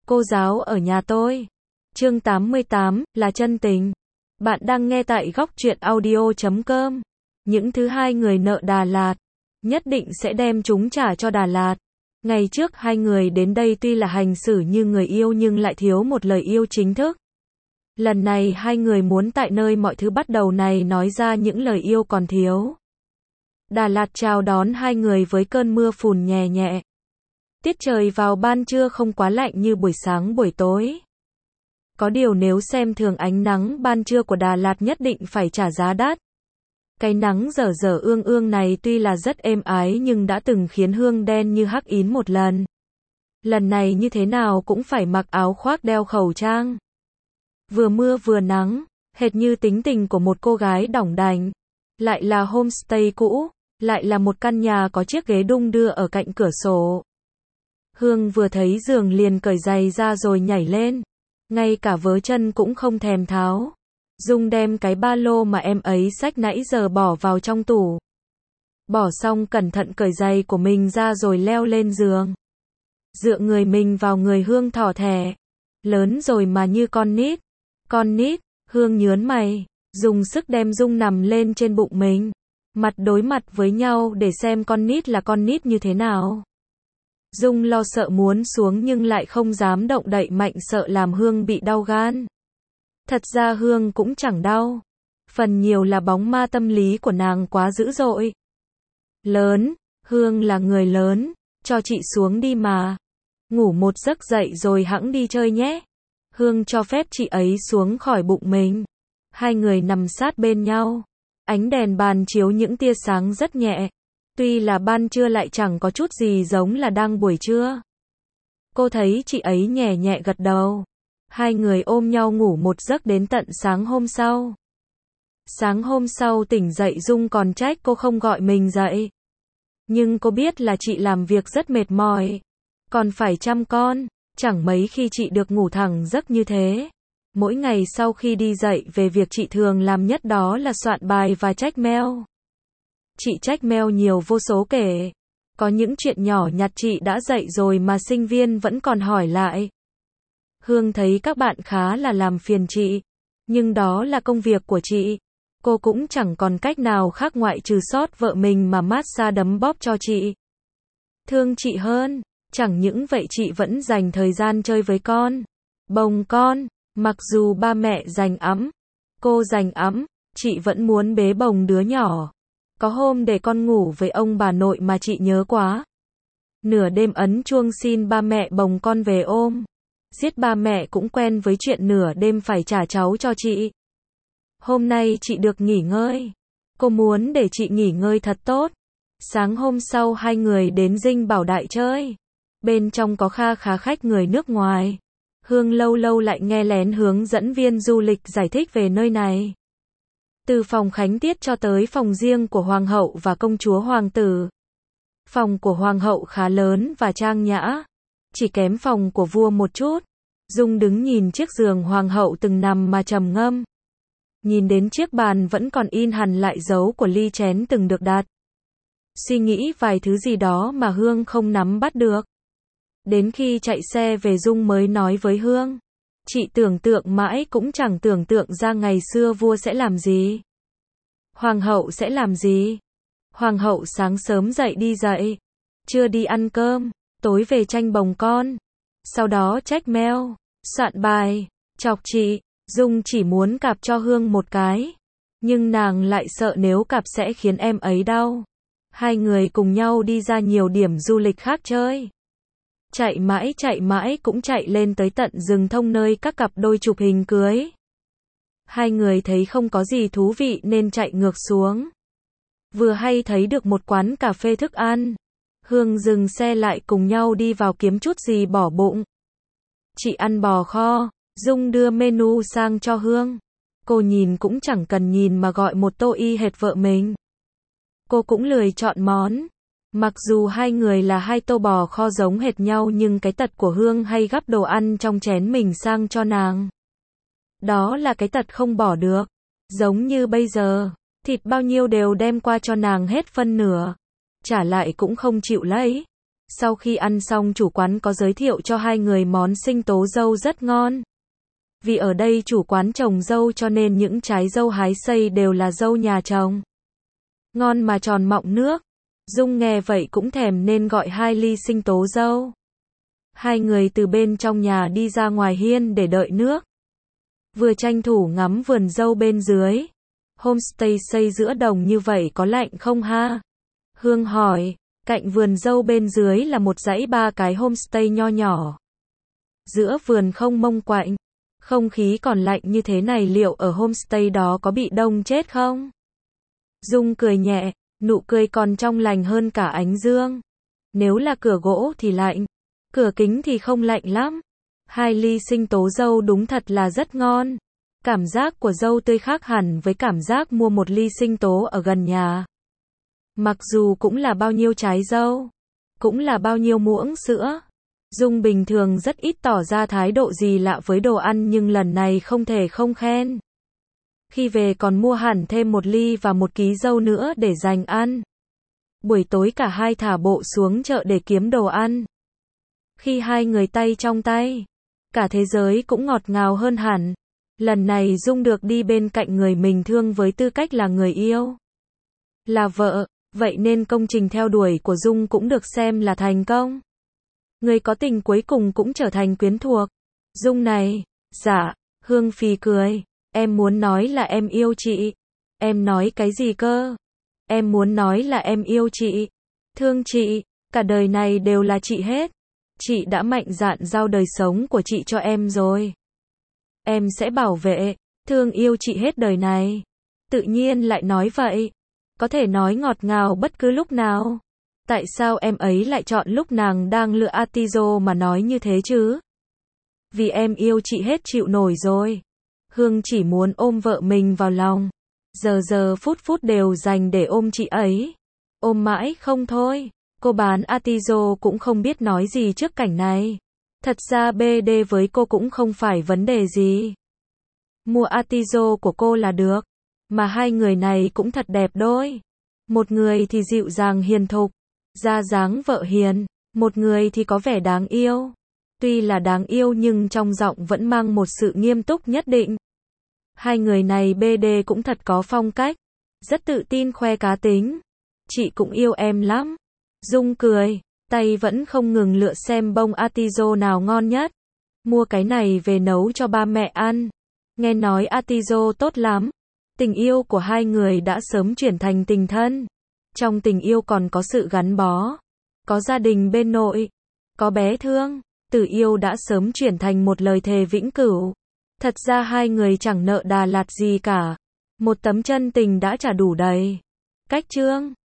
Cô giáo ở nhà tôi. Chương 88, là chân tình. Bạn đang nghe tại góc truyện audio.com. Những thứ hai người nợ Đà Lạt, nhất định sẽ đem chúng trả cho Đà Lạt. Ngày trước hai người đến đây tuy là hành xử như người yêu nhưng lại thiếu một lời yêu chính thức. Lần này hai người muốn tại nơi mọi thứ bắt đầu này nói ra những lời yêu còn thiếu. Đà Lạt chào đón hai người với cơn mưa phùn nhẹ nhẹ. Tiết trời vào ban trưa không quá lạnh như buổi sáng buổi tối. Có điều nếu xem thường ánh nắng ban trưa của Đà Lạt nhất định phải trả giá đắt. Cái nắng dở dở ương ương này tuy là rất êm ái nhưng đã từng khiến Hương đen như hắc ín một lần. Lần này như thế nào cũng phải mặc áo khoác đeo khẩu trang. Vừa mưa vừa nắng, hệt như tính tình của một cô gái đỏng đành. Lại là homestay cũ, lại là một căn nhà có chiếc ghế đung đưa ở cạnh cửa sổ. Hương vừa thấy giường liền cởi giày ra rồi nhảy lên. Ngay cả vớ chân cũng không thèm tháo. Dung đem cái ba lô mà em ấy xách nãy giờ bỏ vào trong tủ. Bỏ xong cẩn thận cởi giày của mình ra rồi leo lên giường. Dựa người mình vào người Hương thỏ thẻ. Lớn rồi mà như con nít. Con nít, Hương nhớn mày, dùng sức đem Dung nằm lên trên bụng mình. Mặt đối mặt với nhau để xem con nít là con nít như thế nào. Dung lo sợ muốn xuống nhưng lại không dám động đậy mạnh sợ làm Hương bị đau gan. Thật ra Hương cũng chẳng đau. Phần nhiều là bóng ma tâm lý của nàng quá dữ dội. Lớn, Hương là người lớn, cho chị xuống đi mà. Ngủ một giấc dậy rồi hẵng đi chơi nhé. Hương cho phép chị ấy xuống khỏi bụng mình. Hai người nằm sát bên nhau. Ánh đèn bàn chiếu những tia sáng rất nhẹ. Tuy là ban trưa lại chẳng có chút gì giống là đang buổi trưa. Cô thấy chị ấy nhẹ nhẹ gật đầu. Hai người ôm nhau ngủ một giấc đến tận sáng hôm sau. Sáng hôm sau tỉnh dậy Dung còn trách cô không gọi mình dậy. Nhưng cô biết là chị làm việc rất mệt mỏi. Còn phải chăm con. Chẳng mấy khi chị được ngủ thẳng giấc như thế. Mỗi ngày sau khi đi dậy về việc chị thường làm nhất đó là soạn bài và check mail. Chị check mail nhiều vô số kể. Có những chuyện nhỏ nhặt chị đã dạy rồi mà sinh viên vẫn còn hỏi lại. Hương thấy các bạn khá là làm phiền chị. Nhưng đó là công việc của chị. Cô cũng chẳng còn cách nào khác ngoại trừ xót vợ mình mà massage đấm bóp cho chị. Thương chị hơn. Chẳng những vậy chị vẫn dành thời gian chơi với con. Bồng con. Mặc dù ba mẹ dành ẵm. Cô dành ẵm. Chị vẫn muốn bế bồng đứa nhỏ. Có hôm để con ngủ với ông bà nội mà chị nhớ quá. Nửa đêm ấn chuông xin ba mẹ bồng con về ôm. Giết ba mẹ cũng quen với chuyện nửa đêm phải trả cháu cho chị. Hôm nay chị được nghỉ ngơi. Cô muốn để chị nghỉ ngơi thật tốt. Sáng hôm sau hai người đến Dinh Bảo Đại chơi. Bên trong có kha khá khách người nước ngoài. Hương lâu lâu lại nghe lén hướng dẫn viên du lịch giải thích về nơi này. Từ phòng khánh tiết cho tới phòng riêng của hoàng hậu và công chúa hoàng tử. Phòng của hoàng hậu khá lớn và trang nhã. Chỉ kém phòng của vua một chút. Dung đứng nhìn chiếc giường hoàng hậu từng nằm mà trầm ngâm. Nhìn đến chiếc bàn vẫn còn in hằn lại dấu của ly chén từng được đặt. Suy nghĩ vài thứ gì đó mà Hương không nắm bắt được. Đến khi chạy xe về Dung mới nói với Hương. Chị tưởng tượng mãi cũng chẳng tưởng tượng ra ngày xưa vua sẽ làm gì. Hoàng hậu sẽ làm gì. Hoàng hậu sáng sớm dậy đi dậy. Trưa đi ăn cơm. Tối về tranh bồng con. Sau đó check mail. Soạn bài. Chọc chị. Dung chỉ muốn cạp cho Hương một cái. Nhưng nàng lại sợ nếu cạp sẽ khiến em ấy đau. Hai người cùng nhau đi ra nhiều điểm du lịch khác chơi. Chạy mãi cũng chạy lên tới tận rừng thông nơi các cặp đôi chụp hình cưới. Hai người thấy không có gì thú vị nên chạy ngược xuống. Vừa hay thấy được một quán cà phê thức ăn. Hương dừng xe lại cùng nhau đi vào kiếm chút gì bỏ bụng. Chị ăn bò kho. Dung đưa menu sang cho Hương. Cô nhìn cũng chẳng cần nhìn mà gọi một tô y hệt vợ mình. Cô cũng lười chọn món. Mặc dù hai người là hai tô bò kho giống hệt nhau nhưng cái tật của Hương hay gắp đồ ăn trong chén mình sang cho nàng. Đó là cái tật không bỏ được. Giống như bây giờ, thịt bao nhiêu đều đem qua cho nàng hết phân nửa. Trả lại cũng không chịu lấy. Sau khi ăn xong chủ quán có giới thiệu cho hai người món sinh tố dâu rất ngon. Vì ở đây chủ quán trồng dâu cho nên những trái dâu hái xây đều là dâu nhà trồng. Ngon mà tròn mọng nước. Dung nghe vậy cũng thèm nên gọi 2 ly sinh tố dâu. Hai người từ bên trong nhà đi ra ngoài hiên để đợi nước. Vừa tranh thủ ngắm vườn dâu bên dưới. Homestay xây giữa đồng như vậy có lạnh không ha? Hương hỏi. Cạnh vườn dâu bên dưới là một dãy 3 cái homestay nho nhỏ. Giữa vườn không mông quạnh. Không khí còn lạnh như thế này liệu ở homestay đó có bị đông chết không? Dung cười nhẹ, nụ cười còn trong lành hơn cả ánh dương. Nếu là cửa gỗ thì lạnh, cửa kính thì không lạnh lắm. 2 ly sinh tố dâu đúng thật là rất ngon. Cảm giác của dâu tươi khác hẳn với cảm giác mua một ly sinh tố ở gần nhà. Mặc dù cũng là bao nhiêu trái dâu, cũng là bao nhiêu muỗng sữa. Dung bình thường rất ít tỏ ra thái độ gì lạ với đồ ăn nhưng lần này không thể không khen. Khi về còn mua hẳn thêm 1 ly và 1 ký dâu nữa để dành ăn. Buổi tối cả hai thả bộ xuống chợ để kiếm đồ ăn. Khi hai người tay trong tay, cả thế giới cũng ngọt ngào hơn hẳn. Lần này Dung được đi bên cạnh người mình thương với tư cách là người yêu, là vợ, vậy nên công trình theo đuổi của Dung cũng được xem là thành công. Người có tình cuối cùng cũng trở thành quyến thuộc. Dung này, dạ, Hương phì cười, em muốn nói là em yêu chị. Em nói cái gì cơ? Em muốn nói là em yêu chị, thương chị, cả đời này đều là chị hết. Chị đã mạnh dạn giao đời sống của chị cho em rồi. Em sẽ bảo vệ, thương yêu chị hết đời này. Tự nhiên lại nói vậy. Có thể nói ngọt ngào bất cứ lúc nào. Tại sao em ấy lại chọn lúc nàng đang lựa Atizo mà nói như thế chứ? Vì em yêu chị hết chịu nổi rồi. Hương chỉ muốn ôm vợ mình vào lòng. Giờ phút đều dành để ôm chị ấy. Ôm mãi không thôi. Cô bán Atizo cũng không biết nói gì trước cảnh này. Thật ra BD với cô cũng không phải vấn đề gì. Mua Atizo của cô là được. Mà hai người này cũng thật đẹp đôi. Một người thì dịu dàng hiền thục, ra dáng vợ hiền. Một người thì có vẻ đáng yêu. Tuy là đáng yêu nhưng trong giọng vẫn mang một sự nghiêm túc nhất định. Hai người này BD cũng thật có phong cách. Rất tự tin khoe cá tính. Chị cũng yêu em lắm. Dung cười, tay vẫn không ngừng lựa xem bông Atizo nào ngon nhất. Mua cái này về nấu cho ba mẹ ăn. Nghe nói Atizo tốt lắm. Tình yêu của hai người đã sớm chuyển thành tình thân. Trong tình yêu còn có sự gắn bó. Có gia đình bên nội. Có bé thương. Từ yêu đã sớm chuyển thành một lời thề vĩnh cửu. Thật ra hai người chẳng nợ Đà Lạt gì cả. Một tấm chân tình đã trả đủ đầy. Cách chương